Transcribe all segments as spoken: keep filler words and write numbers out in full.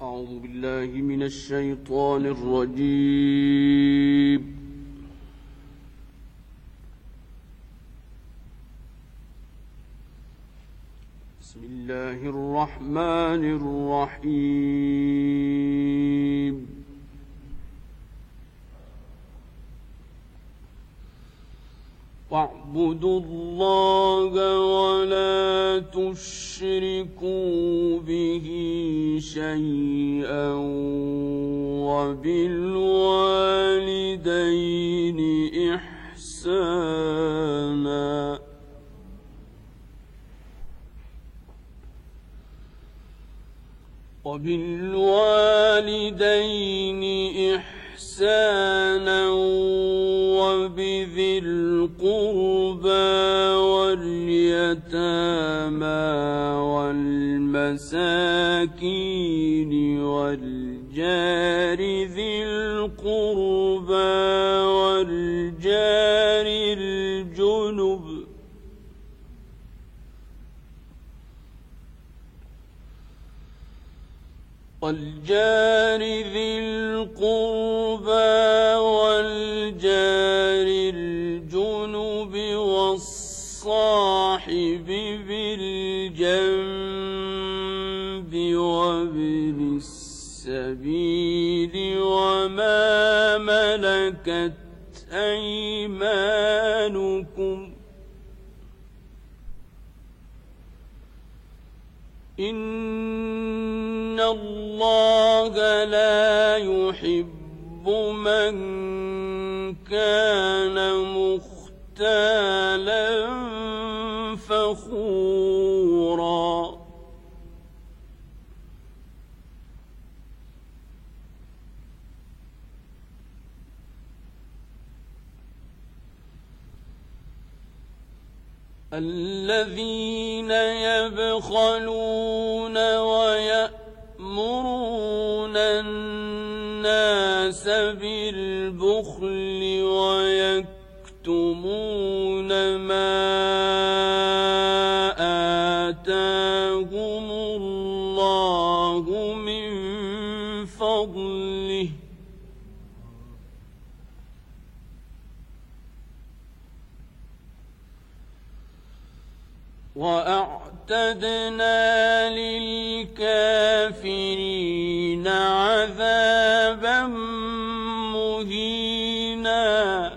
أعوذ بالله من الشيطان الرجيم. بسم الله الرحمن الرحيم. واعبدوا الله ولا تشركوا به شيئا وبالوالدين إحسانا وبالوالدين إحسانا وبذي القربى واليتامى والمساكين والجار ذي القربى والجار الجنب والجار ذي القربى والجار الجنب والصاحب بالجنب وابن السبيل وما ملكت أيمانكم إن الله لا يحب من كان مختالا فخورا الذين يبخلون ويأمرون الناس بالبخل ويكتمون ما آتاهم الله من فضله وأعتدنا للكافرين عذابا مهينا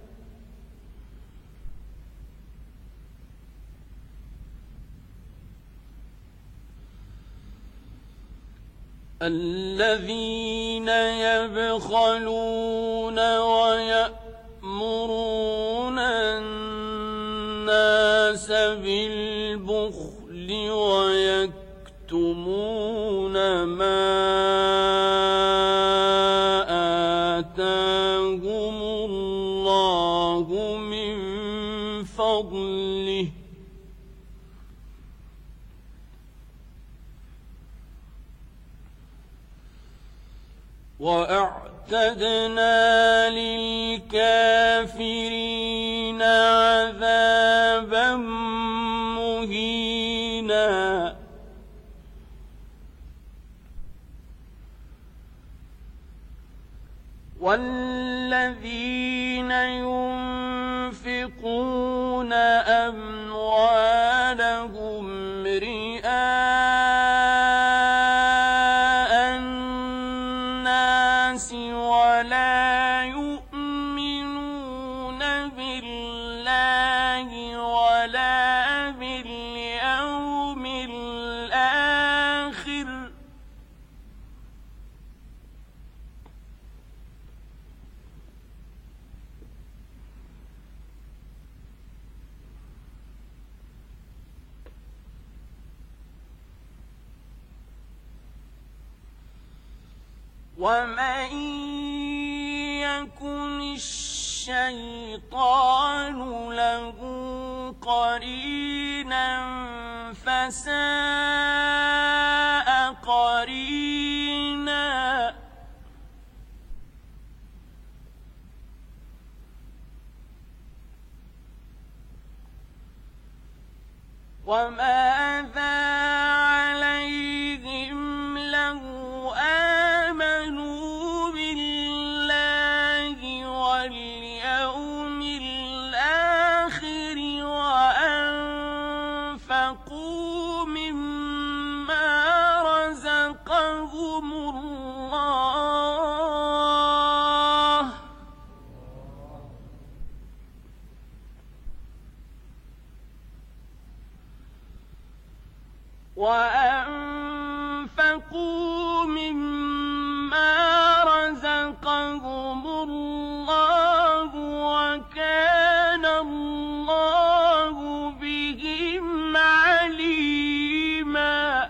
الذين يبخلون ويأمرون الناس بالبخل ويكتمون ما آتاهم الله من فضله وأعتدنا للكافرين عذابا مهينا والذين ينفقون أموالهم رئاء الناس ولا يؤمنون بالله ولا باليوم الآخر ومن يكن الشيطان له قرينا فساء قرينا وماذا عليهم لو أنفقوا مما رزقهم الله وكان الله بهم عليما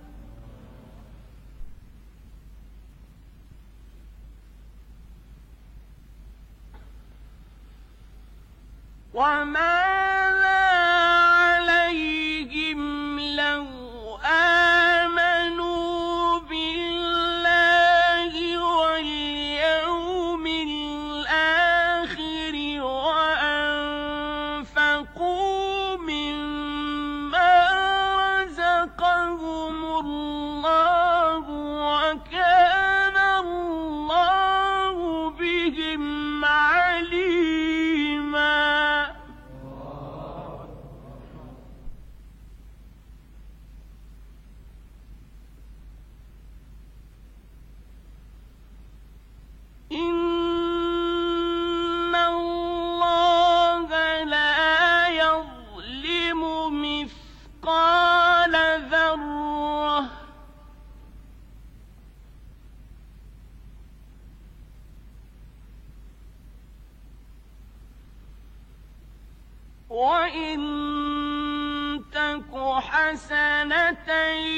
وماذا عليهم لو آمنوا بالله واليوم الآخر وأنفقوا مما رزقهم الله وكان الله بهم عليما إن الله لا يظلم مثقال ذرة وإن تك حسنة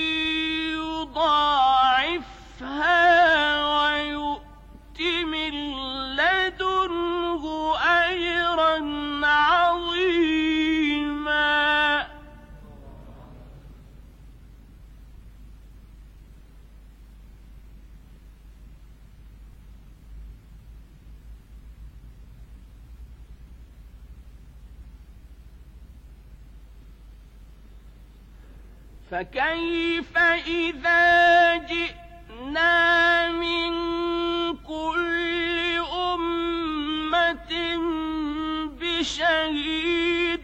يضاعفها ويؤت من لدنه أجرا عظيما فكيف إذا جئنا من كل أمة بشهيد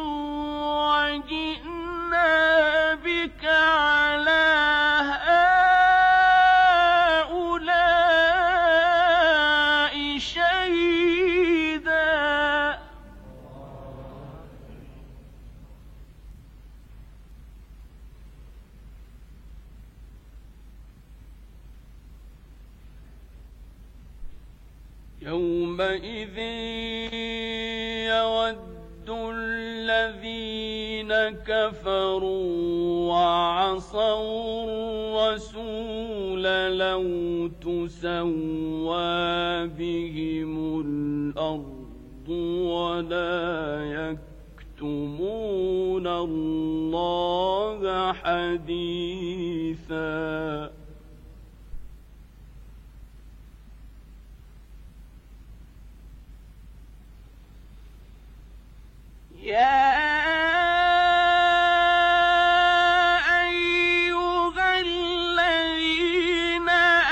وجئنا بك على هؤلاء شهيدا يومئذ يود الذين كفروا وعصوا الرسول لو تسوى بهم الأرض ولا يكتمون الله حديثا يا أيها الذين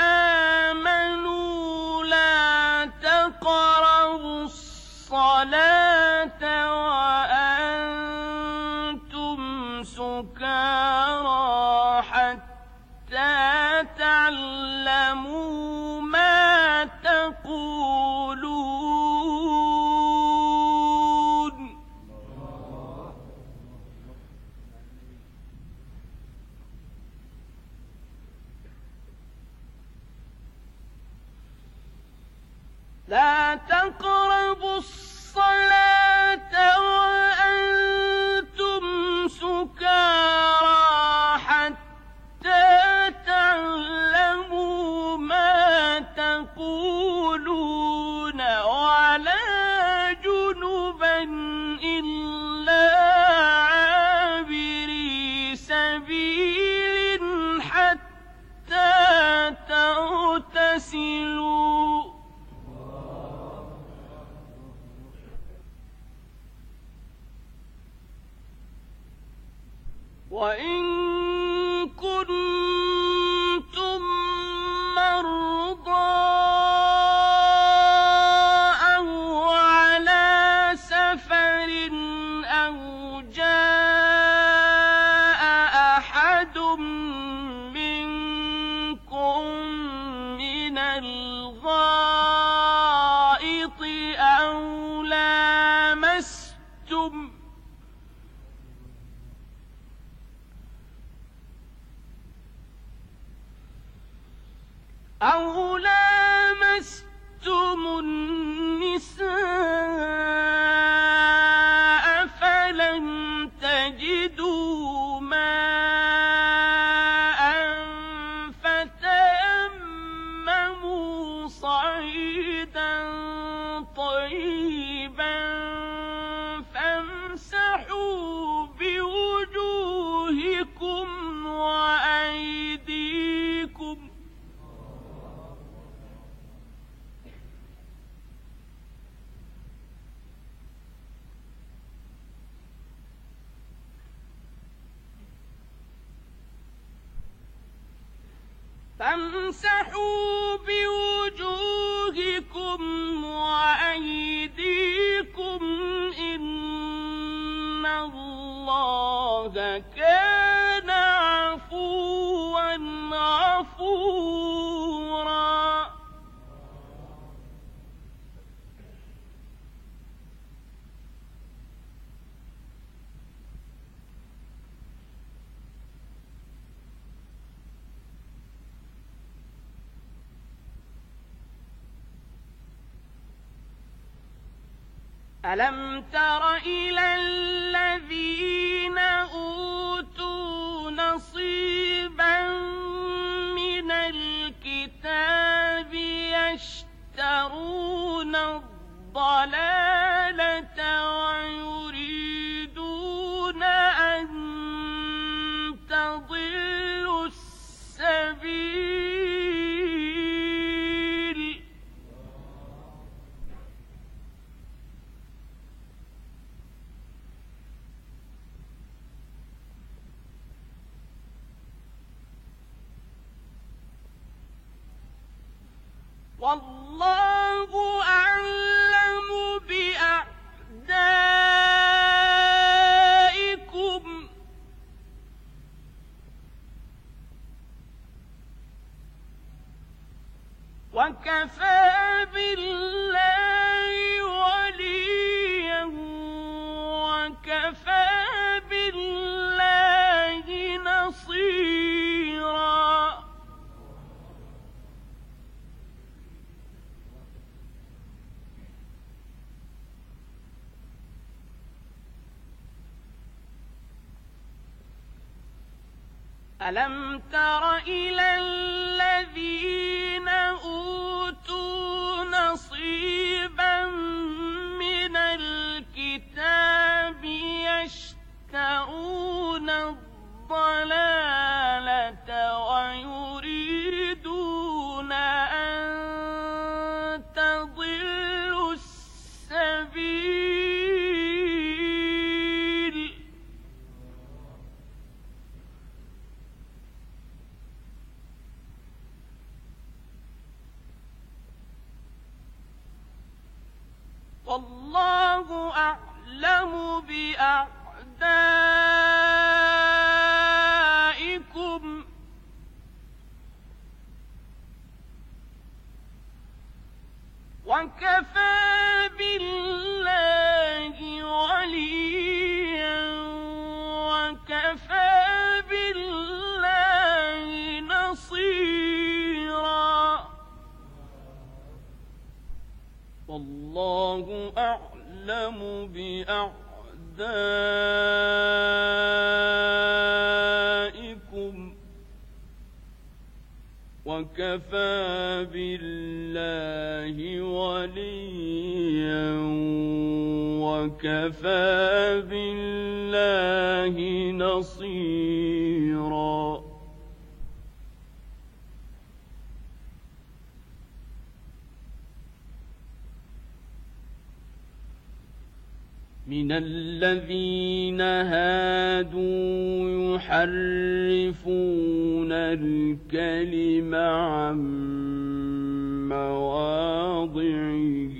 آمنوا لا تقربوا الصلاة وأنتم سكارى حتى تعلموا ما تقولون لا تقربوا الصلاة وأنتم سكارى حتى تعلموا ما تقولون ولا جنبا إلا عابري سبيل حتى تغتسلوا وإن كنتم مرضى أو على سفر أو جاء أحد منكم من الغائط أو لامستم النساء فلم تجدوا ماء فتيمموا صعيدا طيبا فامسحوا بوجوهكم وأيديكم فامسحوا بوجوهكم وأيديكم إن الله كان عفوا غفورا ألم تر إلى الذين أوتوا نصيبا من الكتاب يشترون الضلالة ويريدون أن تضلوا السبيل والله أعلم بأعدائكم وكفى بالله وليا وكفى بالله نصيرا ألم تر إلى الذين أوتوا نصيبا من الكتاب يشترون الضلالة ويريدون أن تضلوا السبيل والله أعلم بأعدائكم وكفى بالله وليا وكفى بالله نصيرا والله أعلم بأعدائكم وكفى بالله وليا وكفى بالله نصيرا من الذين هادوا يحرفون الكلم عن مواضعه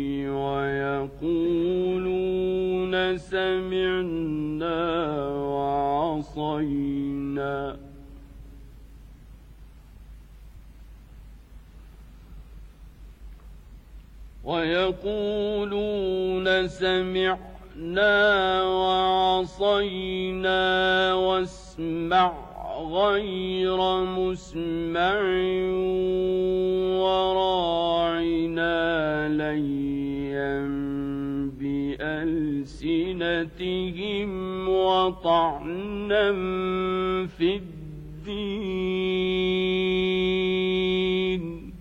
ويقولون سمعنا وعصينا ويقولون سمعنا وعصينا واسمع غير مسمع كفرهم وطعنا في الدين.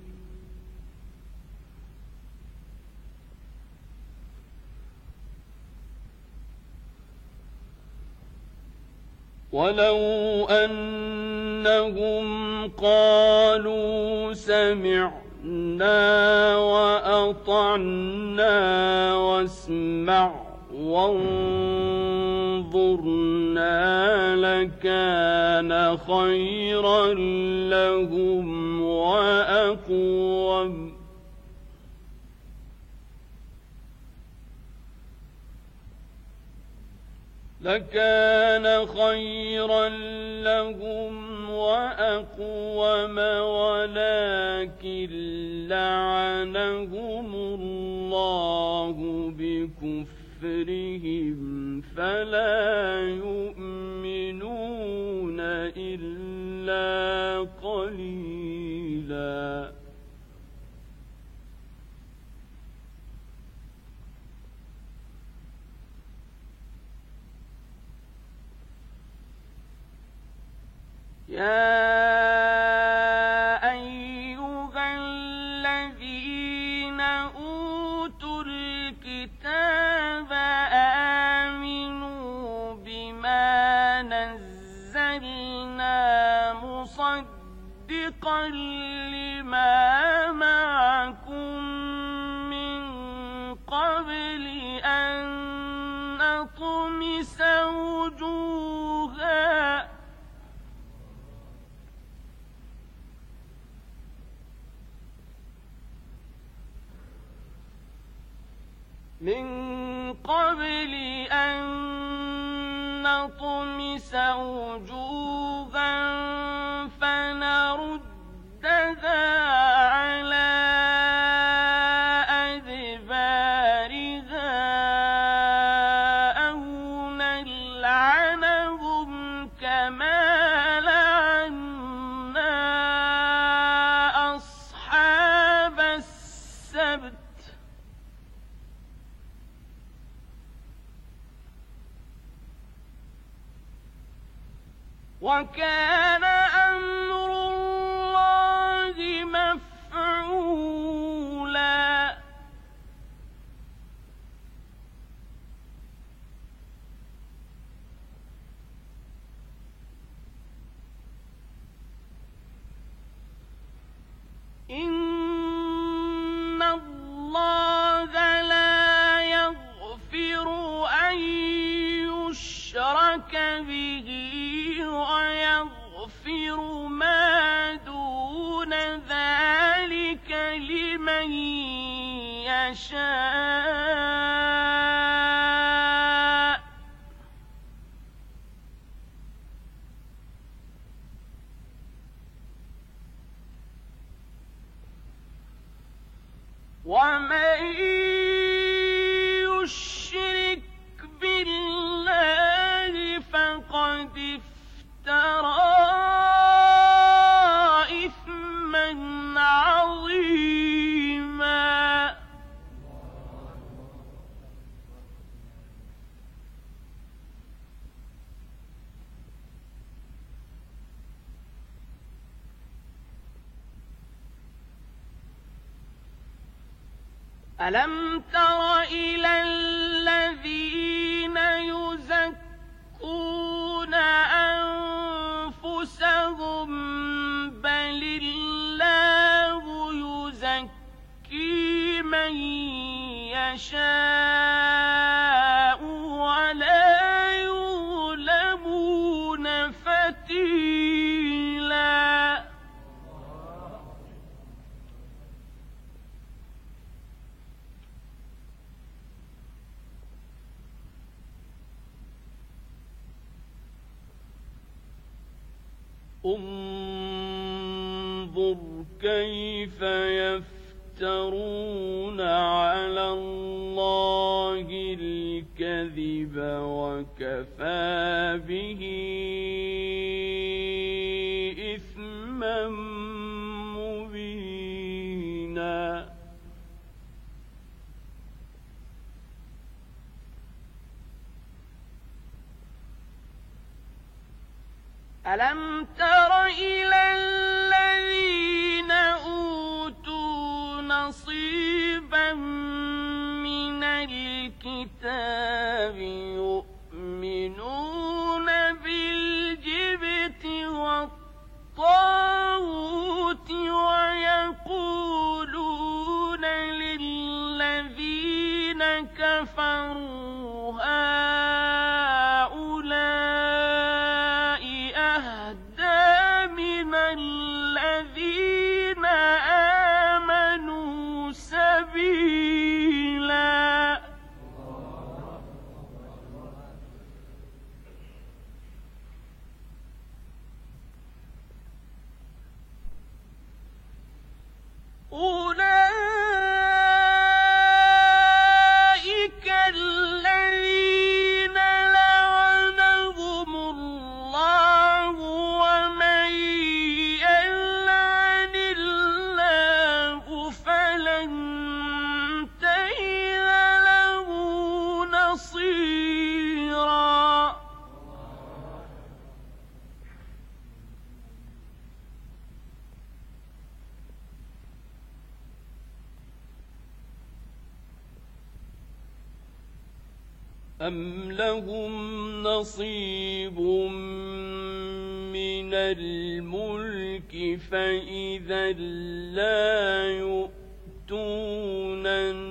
ولو أنهم قالوا سمعنا وأطعنا واسمع وانظرنا لكان خيرا لهم وأقوم. لكان خيرا لهم وأقوم ولكن لعنهم الله بكفرهم فلا يؤمنون إلا قليلا. يا أيها الذين أوتوا الكتاب آمنوا بما نزلنا مصدقا لما معكم من قبل أن نطمس وجوها من قبل أن نطمس وجوها فنردها على أدبارها أو نلعنهم كما لعنا أصحاب السبت وكان أمر الله مفعولا. إن الله لا يغفر أن يشرك به ويغفر ما دون ذلك لمن يشاء. ومن يشرك بالله فقد افترى إثما عظيما. ألم تر إلى الذين يزكون أنفسهم بل الله يزكي من يشاء ولا يظلمون فتيلا. انظر كيف يفترون على الله الكذب وكفى به إثما مبينا. ألم تر إلى الذين أوتوا نصيبا من الكتاب يؤمنون بالجبت والطاغوت ويقولون للذين كفروا هؤلاء أهدى من الذين آمنوا سبيلا. أولئك الذين لعنهم الله ومن يلعن الله فلن تجد له نصيرا. أم لهم نصيب من الملك فإذا لا يؤتون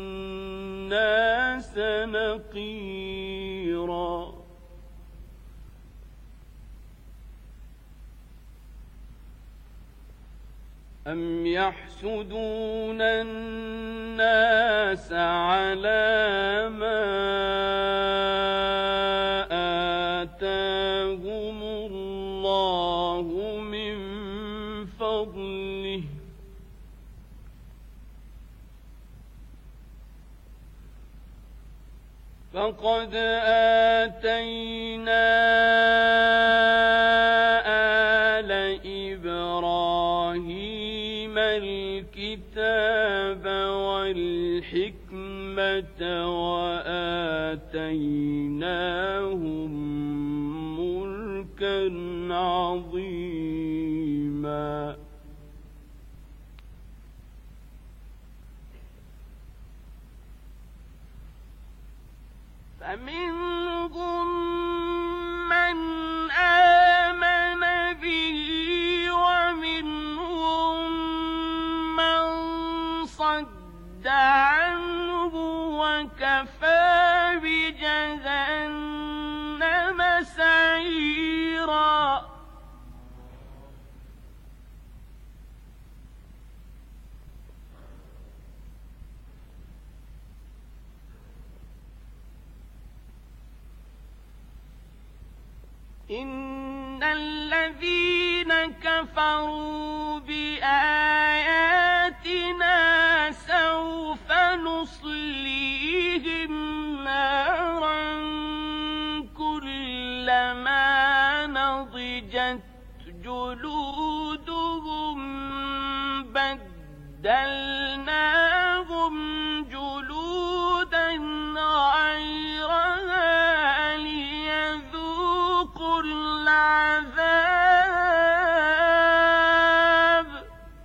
الناس نقيرا. أم يحسدون الناس على ما آتاهم الله من فضله فقد آتينا آل إبراهيم الكتاب والحكمة وآتيناهم ملكا عظيما. فمنهم من آمن به ومنهم من صد عنه وكفى بجهنم سعيرا. إن الذين كفروا بآياتنا سوف نصليهم نارا كلما نضجت جلودهم بدلناهم جلودا غيرها ليذوقوا العذاب.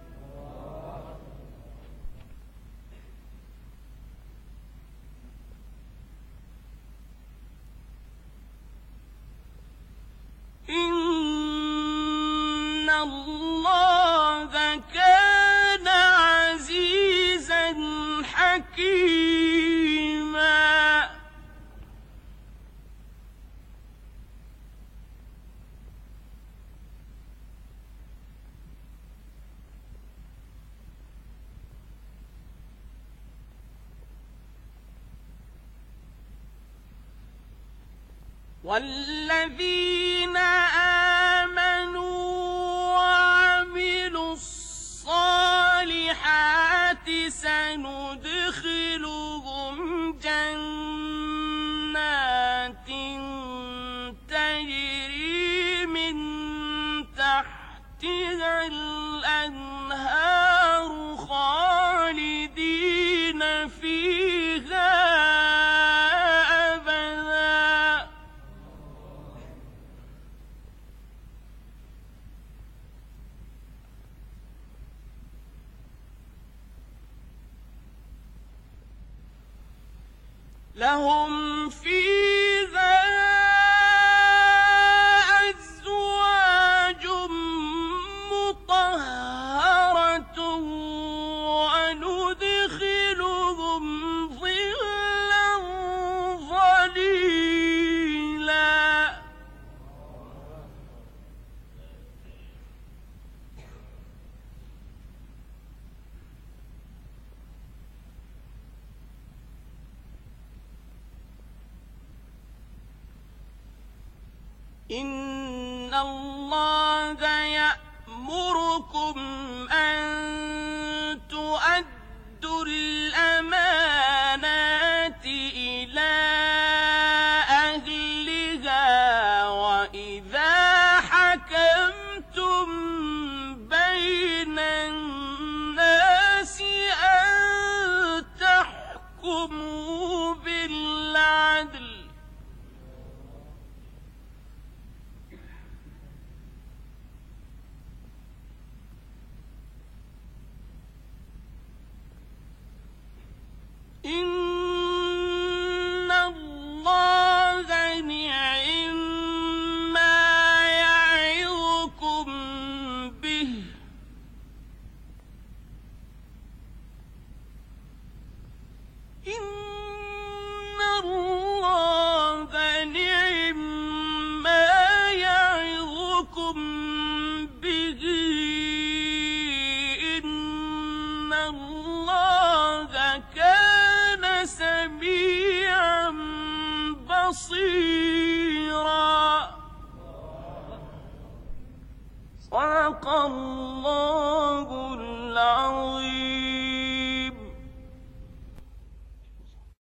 إن الله كان عزيزا حكيما. والذين آمنوا وعملوا الصالحات سندخلهم جنات تجري من تحتها الأنهار خالدين فيها أبدا لهم فيها أزواج مطهرة وندخلهم ظلا ظليلا إن الله يأمركم أن تؤدوا الأمانات إلى أهلها وإذا حكمتم بين الناس أن تحكموا بالعدل إن الله نعما يعظكم به إن الله نعما يعظكم به إن الله كان سميعا بصيرا